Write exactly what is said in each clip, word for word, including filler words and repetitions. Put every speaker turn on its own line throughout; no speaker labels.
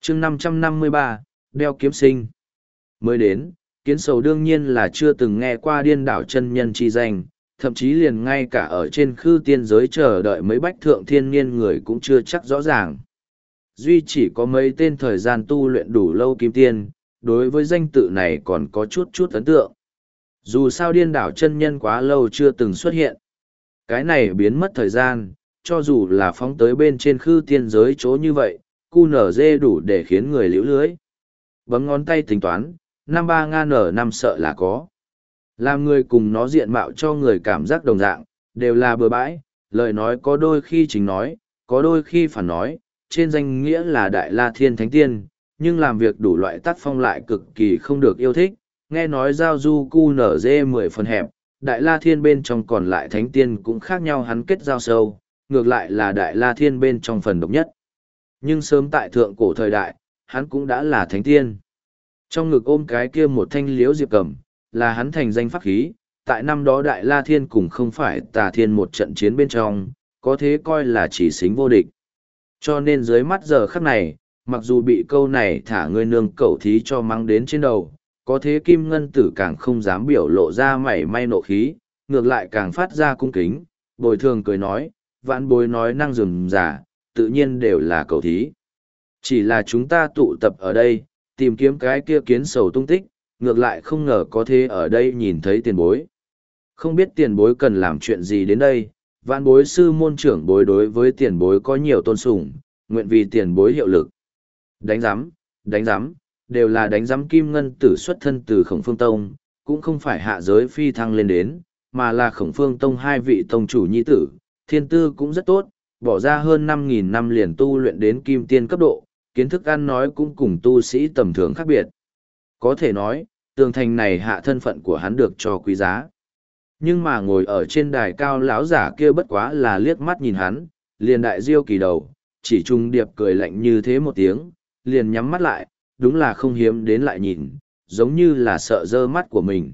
chương năm trăm năm mươi ba, đeo kiếm sinh. Mới đến, kiến sầu đương nhiên là chưa từng nghe qua điên đảo chân nhân chi danh, thậm chí liền ngay cả ở trên khư tiên giới chờ đợi mấy bách thượng thiên niên người cũng chưa chắc rõ ràng. Duy chỉ có mấy tên thời gian tu luyện đủ lâu kim tiên, đối với danh tự này còn có chút chút ấn tượng. Dù sao điên đảo chân nhân quá lâu chưa từng xuất hiện. Cái này biến mất thời gian, cho dù là phóng tới bên trên khư tiên giới chỗ như vậy, cu nở dê đủ để khiến người liễu lưới. Bấm ngón tay tính toán, năm ba ngàn nở năm sợ là có. Làm người cùng nó diện mạo cho người cảm giác đồng dạng, đều là bừa bãi, lời nói có đôi khi chính nói, có đôi khi phản nói, trên danh nghĩa là Đại La Thiên Thánh Tiên, nhưng làm việc đủ loại tác phong lại cực kỳ không được yêu thích, nghe nói giao du cu nở dê mười phần hẹp, Đại La Thiên bên trong còn lại Thánh Tiên cũng khác nhau hắn kết giao sâu, ngược lại là Đại La Thiên bên trong phần độc nhất. Nhưng sớm tại thượng cổ thời đại, hắn cũng đã là Thánh Tiên. Trong ngực ôm cái kia một thanh liễu diệp cầm, là hắn thành danh pháp khí, tại năm đó Đại La Thiên cùng không phải Tà Thiên một trận chiến bên trong, có thế coi là chỉ xính vô địch. Cho nên dưới mắt giờ khắc này, mặc dù bị câu này thả ngươi nương cẩu thí cho mang đến trên đầu, có thế Kim Ngân Tử càng không dám biểu lộ ra mảy may nộ khí, ngược lại càng phát ra cung kính, bồi thường cười nói, vãn bối nói năng rườm rà, tự nhiên đều là cẩu thí. Chỉ là chúng ta tụ tập ở đây, tìm kiếm cái kia kiến sầu tung tích, ngược lại không ngờ có thế ở đây nhìn thấy tiền bối. Không biết tiền bối cần làm chuyện gì đến đây, vạn bối sư môn trưởng bối đối với tiền bối có nhiều tôn sùng, nguyện vì tiền bối hiệu lực. Đánh giám, đánh giám, đều là đánh giám Kim Ngân Tử xuất thân từ Khổng Phương Tông, cũng không phải hạ giới phi thăng lên đến, mà là Khổng Phương Tông hai vị tông chủ nhi tử, thiên tư cũng rất tốt, bỏ ra hơn năm nghìn năm liền tu luyện đến kim tiên cấp độ, kiến thức ăn nói cũng cùng tu sĩ tầm thường khác biệt. Có thể nói, tường thành này hạ thân phận của hắn được cho quý giá. Nhưng mà ngồi ở trên đài cao lão giả kia bất quá là liếc mắt nhìn hắn, liền đại diêu kỳ đầu, chỉ trung điệp cười lạnh như thế một tiếng, liền nhắm mắt lại, đúng là không hiếm đến lại nhìn, giống như là sợ dơ mắt của mình.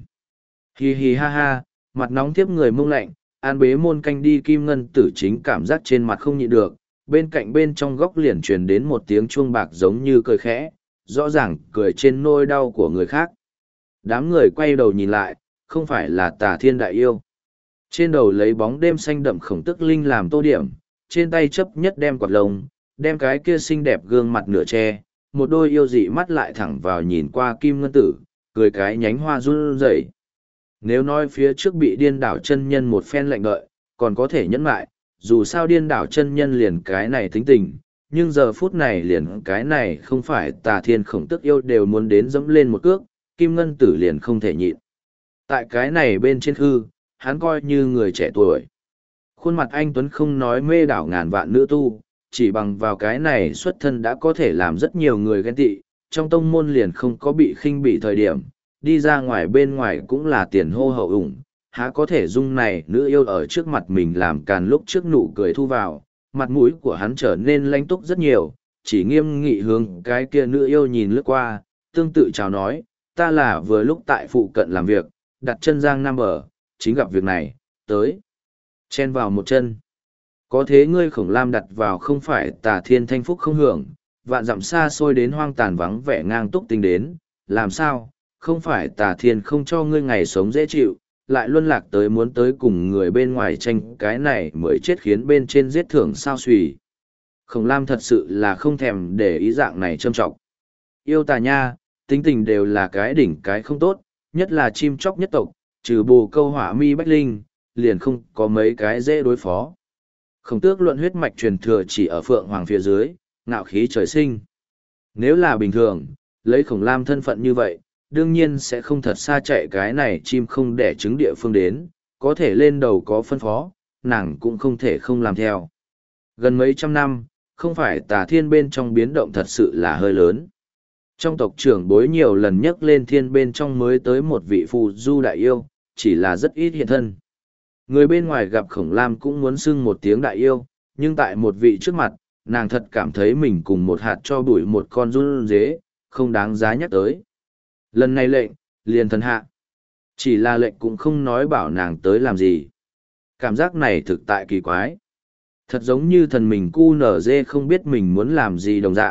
Hi hi ha ha, mặt nóng tiếp người mông lạnh, an bế môn canh đi Kim Ngân Tử chính cảm giác trên mặt không nhịn được, bên cạnh bên trong góc liền truyền đến một tiếng chuông bạc giống như cười khẽ, rõ ràng cười trên nỗi đau của người khác. Đám người quay đầu nhìn lại, không phải là Tà Thiên đại yêu. Trên đầu lấy bóng đêm xanh đậm Khổng Tức Linh làm tô điểm, trên tay chấp nhất đem quạt lông, đem cái kia xinh đẹp gương mặt nửa che, một đôi yêu dị mắt lại thẳng vào nhìn qua Kim Ngân Tử, cười cái nhánh hoa run rẩy. Nếu nói phía trước bị điên đảo chân nhân một phen lạnh đợi, còn có thể nhẫn lại, dù sao điên đảo chân nhân liền cái này tính tình, nhưng giờ phút này liền cái này không phải Tà Thiên Khổng Tức yêu đều muốn đến dẫm lên một cước, Kim Ngân Tử liền không thể nhịn. Tại cái này bên trên hư, hắn coi như người trẻ tuổi. Khuôn mặt anh Tuấn không nói mê đảo ngàn vạn nữ tu, chỉ bằng vào cái này xuất thân đã có thể làm rất nhiều người ghen tị, trong tông môn liền không có bị khinh bị thời điểm, đi ra ngoài bên ngoài cũng là tiền hô hậu ủng, há có thể dung này nữ yêu ở trước mặt mình làm càn lúc trước nụ cười thu vào, mặt mũi của hắn trở nên lãnh túc rất nhiều, chỉ nghiêm nghị hướng cái kia nữ yêu nhìn lướt qua, tương tự chào nói, ta là vừa lúc tại phụ cận làm việc, đặt chân giang nam bờ, chính gặp việc này, tới. Chen vào một chân. Có thế ngươi Khổng Lam đặt vào không phải Tà Thiên thanh phúc không hưởng, vạn dặm xa xôi đến hoang tàn vắng vẻ ngang túc tính đến, làm sao, không phải Tà Thiên không cho ngươi ngày sống dễ chịu, lại luân lạc tới muốn tới cùng người bên ngoài tranh cái này mới chết khiến bên trên giết thưởng sao xùy. Khổng Lam thật sự là không thèm để ý dạng này châm trọng. Yêu tà nha, tính tình đều là cái đỉnh cái không tốt, nhất là chim chóc nhất tộc, trừ bồ câu hỏa mi bách linh, liền không có mấy cái dễ đối phó. Khổng Tước luận huyết mạch truyền thừa chỉ ở Phượng Hoàng phía dưới, ngạo khí trời sinh. Nếu là bình thường, lấy Khổng Lam thân phận như vậy, đương nhiên sẽ không thật xa chạy cái này chim không đẻ trứng địa phương đến, có thể lên đầu có phân phó, nàng cũng không thể không làm theo. Gần mấy trăm năm, không phải Tà Thiên bên trong biến động thật sự là hơi lớn. Trong tộc trưởng bối nhiều lần nhắc lên thiên bên trong mới tới một vị phù du đại yêu, chỉ là rất ít hiện thân. Người bên ngoài gặp Khổng Lam cũng muốn xưng một tiếng đại yêu, nhưng tại một vị trước mặt, nàng thật cảm thấy mình cùng một hạt cho bụi một con run dế, không đáng giá nhắc tới. Lần này lệnh, liền thần hạ. Chỉ là lệnh cũng không nói bảo nàng tới làm gì. Cảm giác này thực tại kỳ quái. Thật giống như thần mình cu nở dê không biết mình muốn làm gì đồng dạng,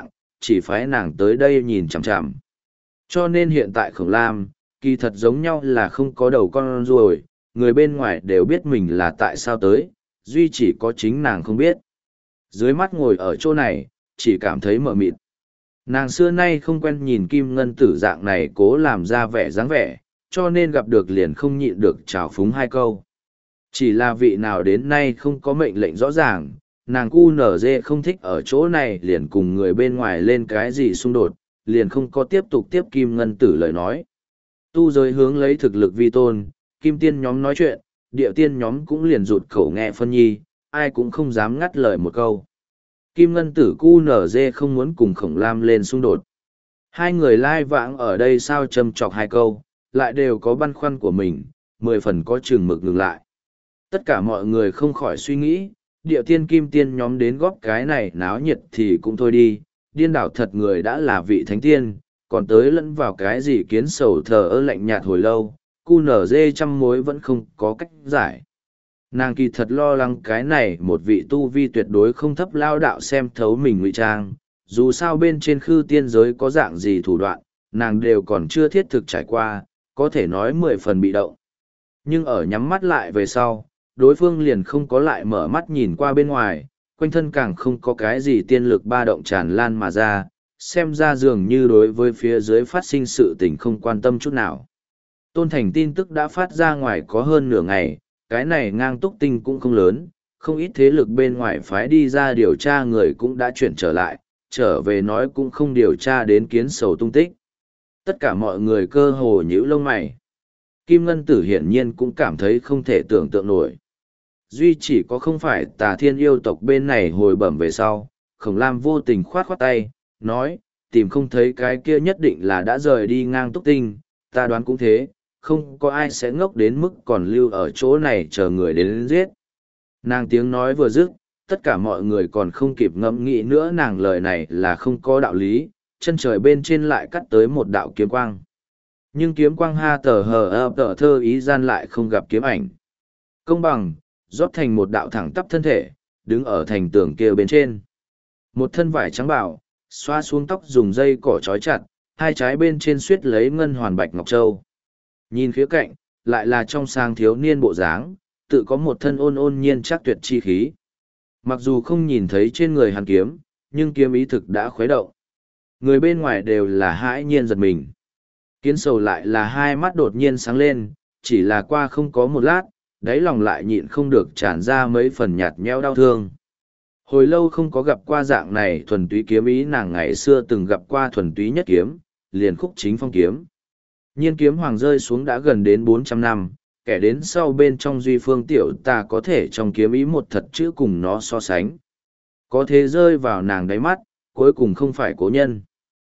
chỉ phái nàng tới đây nhìn chằm chằm. Cho nên hiện tại Khổng Lam, kỳ thật giống nhau là không có đầu con ruồi, người bên ngoài đều biết mình là tại sao tới, duy chỉ có chính nàng không biết. Dưới mắt ngồi ở chỗ này, chỉ cảm thấy mờ mịt. Nàng xưa nay không quen nhìn Kim Ngân Tử dạng này cố làm ra vẻ dáng vẻ, cho nên gặp được liền không nhịn được trào phúng hai câu. Chỉ là vị nào đến nay không có mệnh lệnh rõ ràng, nàng cu nở dê không thích ở chỗ này liền cùng người bên ngoài lên cái gì xung đột, liền không có tiếp tục tiếp Kim Ngân Tử lời nói. Tu giới hướng lấy thực lực vi tôn, Kim Tiên nhóm nói chuyện, Địa Tiên nhóm cũng liền rụt khẩu nghe phân nhi, ai cũng không dám ngắt lời một câu. Kim Ngân Tử cu nở dê không muốn cùng Khổng Lam lên xung đột. Hai người lai vãng ở đây sao châm chọc hai câu, lại đều có băn khoăn của mình, mười phần có chừng mực ngừng lại. Tất cả mọi người không khỏi suy nghĩ, Địa Tiên Kim Tiên nhóm đến góp cái này náo nhiệt thì cũng thôi đi, điên đảo thật người đã là vị thánh tiên, còn tới lẫn vào cái gì kiến sầu thờ ơ lạnh nhạt hồi lâu, cu nở dê trăm mối vẫn không có cách giải. Nàng kỳ thật lo lắng cái này một vị tu vi tuyệt đối không thấp lao đạo xem thấu mình ngụy trang, dù sao bên trên khư tiên giới có dạng gì thủ đoạn, nàng đều còn chưa thiết thực trải qua, có thể nói mười phần bị động. Nhưng ở nhắm mắt lại về sau, đối phương liền không có lại mở mắt nhìn qua bên ngoài, quanh thân càng không có cái gì tiên lực ba động tràn lan mà ra, xem ra dường như đối với phía dưới phát sinh sự tình không quan tâm chút nào. Tôn Thành tin tức đã phát ra ngoài có hơn nửa ngày, cái này ngang túc tinh cũng không lớn, không ít thế lực bên ngoài phái đi ra điều tra người cũng đã chuyển trở lại, trở về nói cũng không điều tra đến kiến sầu tung tích. Tất cả mọi người cơ hồ nhíu lông mày. Kim Ngân Tử hiển nhiên cũng cảm thấy không thể tưởng tượng nổi. Duy chỉ có không phải Tà Thiên yêu tộc bên này hồi bẩm về sau, Khổng Lam vô tình khoát khoát tay, nói, tìm không thấy cái kia nhất định là đã rời đi ngang túc tinh, ta đoán cũng thế, không có ai sẽ ngốc đến mức còn lưu ở chỗ này chờ người đến giết. Nàng tiếng nói vừa dứt, tất cả mọi người còn không kịp ngẫm nghĩ nữa nàng lời này là không có đạo lý, chân trời bên trên lại cắt tới một đạo kiếm quang. Nhưng kiếm quang ha tờ hờ ập tờ thơ ý gian lại không gặp kiếm ảnh. Công bằng, rót thành một đạo thẳng tắp thân thể, đứng ở thành tường kia bên trên. Một thân vải trắng bảo, xoa xuống tóc dùng dây cỏ trói chặt, hai trái bên trên suýt lấy ngân hoàn bạch ngọc châu. Nhìn khía cạnh, lại là trong sang thiếu niên bộ dáng, tự có một thân ôn ôn nhiên chắc tuyệt chi khí. Mặc dù không nhìn thấy trên người hắn kiếm, nhưng kiếm ý thực đã khuấy động. Người bên ngoài đều là hãi nhiên giật mình. Kiến sầu lại là hai mắt đột nhiên sáng lên, chỉ là qua không có một lát, đáy lòng lại nhịn không được tràn ra mấy phần nhạt nhẽo đau thương. Hồi lâu không có gặp qua dạng này thuần túy kiếm ý, nàng ngày xưa từng gặp qua thuần túy nhất kiếm, liền khúc chính phong kiếm. Nhiên kiếm hoàng rơi xuống đã gần đến bốn trăm năm, kẻ đến sau bên trong duy phương tiểu ta có thể trong kiếm ý một thật chữ cùng nó so sánh. Có thế rơi vào nàng đáy mắt, cuối cùng không phải cố nhân.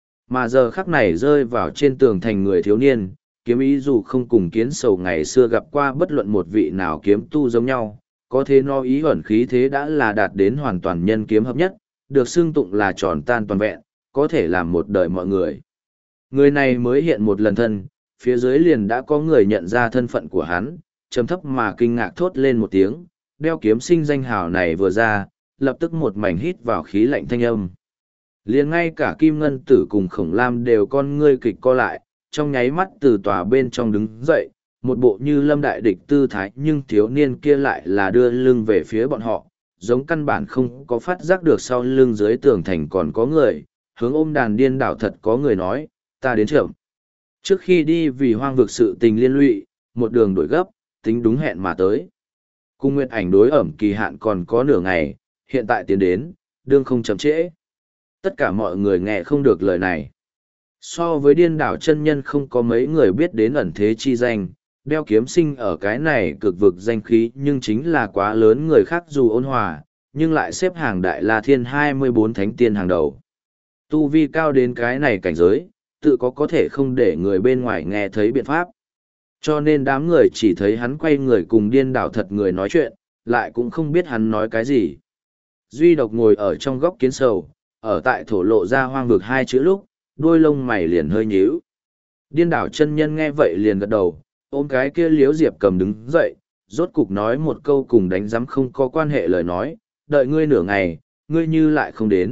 Mà giờ khắc này rơi vào trên tường thành người thiếu niên, kiếm ý dù không cùng kiến sầu ngày xưa gặp qua bất luận một vị nào kiếm tu giống nhau, có thế nó ý ẩn khí thế đã là đạt đến hoàn toàn nhân kiếm hợp nhất, được xưng tụng là tròn tan toàn vẹn, có thể làm một đời mọi người. Người này mới hiện một lần thân, phía dưới liền đã có người nhận ra thân phận của hắn, trầm thấp mà kinh ngạc thốt lên một tiếng, đeo kiếm sinh danh hào này vừa ra, lập tức một mảnh hít vào khí lạnh thanh âm. Liền ngay cả Kim Ngân Tử cùng Khổng Lam đều con ngươi kịch co lại, trong nháy mắt từ tòa bên trong đứng dậy, một bộ như lâm đại địch tư thái, nhưng thiếu niên kia lại là đưa lưng về phía bọn họ, giống căn bản không có phát giác được sau lưng dưới tường thành còn có người, hướng ôm đàn điên đảo thật có người nói, ta đến trưởng. Trước khi đi vì hoang vực sự tình liên lụy, một đường đổi gấp, tính đúng hẹn mà tới. Cung Nguyệt Ảnh đối ẩm kỳ hạn còn có nửa ngày, hiện tại tiến đến, đương không chậm trễ. Tất cả mọi người nghe không được lời này. So với điên đảo chân nhân không có mấy người biết đến ẩn thế chi danh, đeo kiếm sinh ở cái này cực vực danh khí nhưng chính là quá lớn, người khác dù ôn hòa, nhưng lại xếp hàng đại la thiên hai mươi bốn thánh tiên hàng đầu. Tu vi cao đến cái này cảnh giới, tự có có thể không để người bên ngoài nghe thấy biện pháp. Cho nên đám người chỉ thấy hắn quay người cùng điên đảo thật người nói chuyện, lại cũng không biết hắn nói cái gì. Duy độc ngồi ở trong góc kiến sầu, ở tại thổ lộ ra hoang vực hai chữ lúc, đôi lông mày liền hơi nhíu. Điên đảo chân nhân nghe vậy liền gật đầu, ôm cái kia liếu diệp cầm đứng dậy, rốt cục nói một câu cùng đánh giám không có quan hệ lời nói, đợi ngươi nửa ngày, ngươi như lại không đến,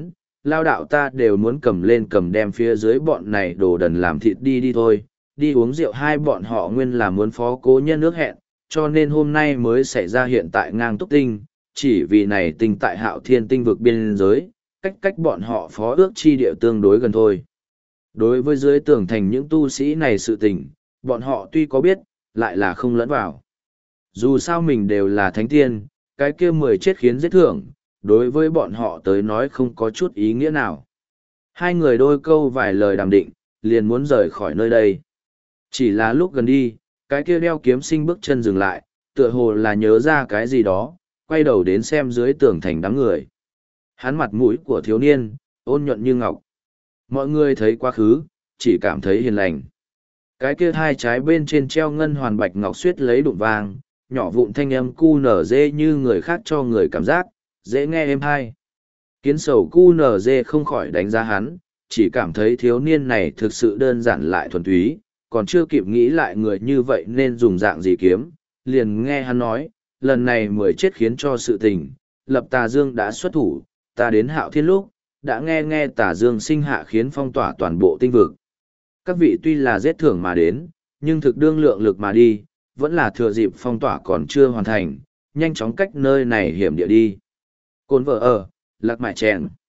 lao đạo ta đều muốn cầm lên cầm đem phía dưới bọn này đồ đần làm thịt đi đi thôi, đi uống rượu hai bọn họ nguyên là muốn phó cố nhân ước hẹn, cho nên hôm nay mới xảy ra hiện tại ngang túc tinh, chỉ vì này tinh tại hạo thiên tinh vực biên giới, cách cách bọn họ phó ước chi địa tương đối gần thôi. Đối với dưới tường thành những tu sĩ này sự tình, bọn họ tuy có biết, lại là không lẫn vào. Dù sao mình đều là thánh tiên, cái kia mười chết khiến giết thưởng, đối với bọn họ tới nói không có chút ý nghĩa nào. Hai người đôi câu vài lời đàm định, liền muốn rời khỏi nơi đây. Chỉ là lúc gần đi, cái kia đeo kiếm sinh bước chân dừng lại, tựa hồ là nhớ ra cái gì đó, quay đầu đến xem dưới tường thành đám người. Hắn mặt mũi của thiếu niên, ôn nhuận như ngọc. Mọi người thấy quá khứ, chỉ cảm thấy hiền lành. Cái kia hai trái bên trên treo ngân hoàn bạch ngọc xuyết lấy đụng vàng, nhỏ vụn thanh âm cu nở dê như người khác cho người cảm giác, dễ nghe êm hay. Kiến sầu cu nở dê không khỏi đánh giá hắn, chỉ cảm thấy thiếu niên này thực sự đơn giản lại thuần túy, còn chưa kịp nghĩ lại người như vậy nên dùng dạng gì kiếm, liền nghe hắn nói, lần này mười chết khiến cho sự tình, lập tà dương đã xuất thủ, ta đến hạo thiên lúc, đã nghe nghe tà dương sinh hạ khiến phong tỏa toàn bộ tinh vực. Các vị tuy là giết thưởng mà đến, nhưng thực đương lượng lực mà đi, vẫn là thừa dịp phong tỏa còn chưa hoàn thành, nhanh chóng cách nơi này hiểm địa đi. Cồn vợ ở, lạc mại chèn.